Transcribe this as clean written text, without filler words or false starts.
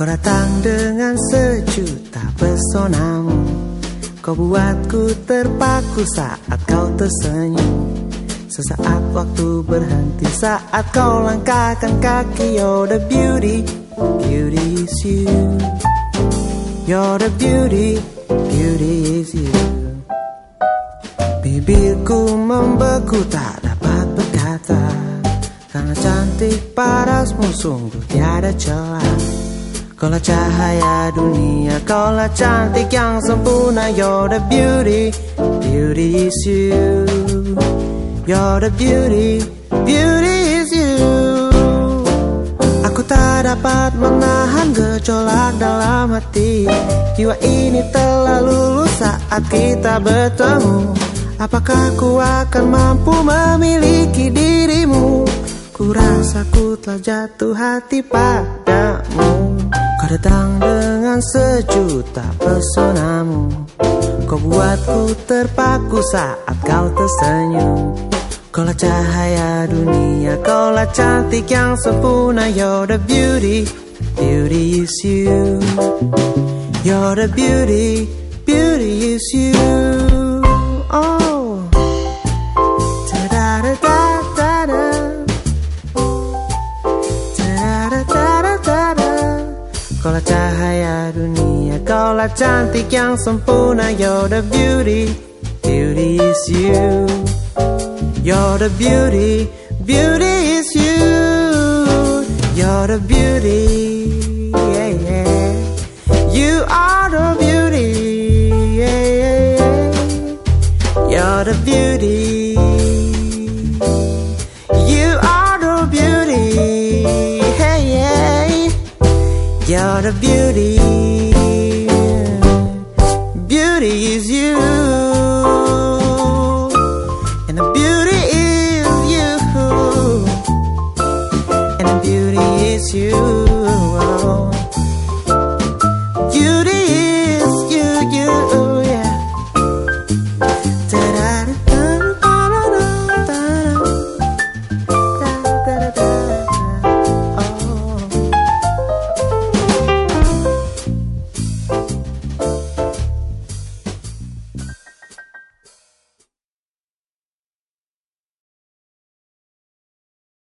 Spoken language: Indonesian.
Kau datang dengan sejuta pesonamu, kau buatku terpaku saat kau tersenyum. Sesaat waktu berhenti saat kau langkahkan kaki. You're the beauty, beauty is you. You're the beauty, beauty is you. Bibirku membeku tak dapat berkata, karena cantik parasmu sungguh tiada celah. Kaulah cahaya dunia, kaulah cantik yang sempurna. You're the beauty, beauty is you. You're the beauty, beauty is you. Aku tak dapat menahan gejolak dalam hati. Jiwa ini telah luluh saat kita bertemu. Apakah ku akan mampu memiliki dirimu? Ku rasa ku telah jatuh hati padamu. Kau datang dengan sejuta pesonamu, kau buatku terpaku saat kau tersenyum. Kaulah cahaya dunia, kaulah cantik yang sempurna. You're the beauty, beauty is you. You're the beauty, beauty is you. Oh, ta-da-da-da-da-da, ta-da-da-da-da-da. Kaulah cahaya dunia, kaulah cantik yang sempurna. You're the beauty, beauty is you. You're the beauty, beauty is you. You're the beauty, yeah, yeah. You are the beauty, yeah, yeah, yeah. You're the beauty. You are the beauty, hey, yeah. You're the beauty.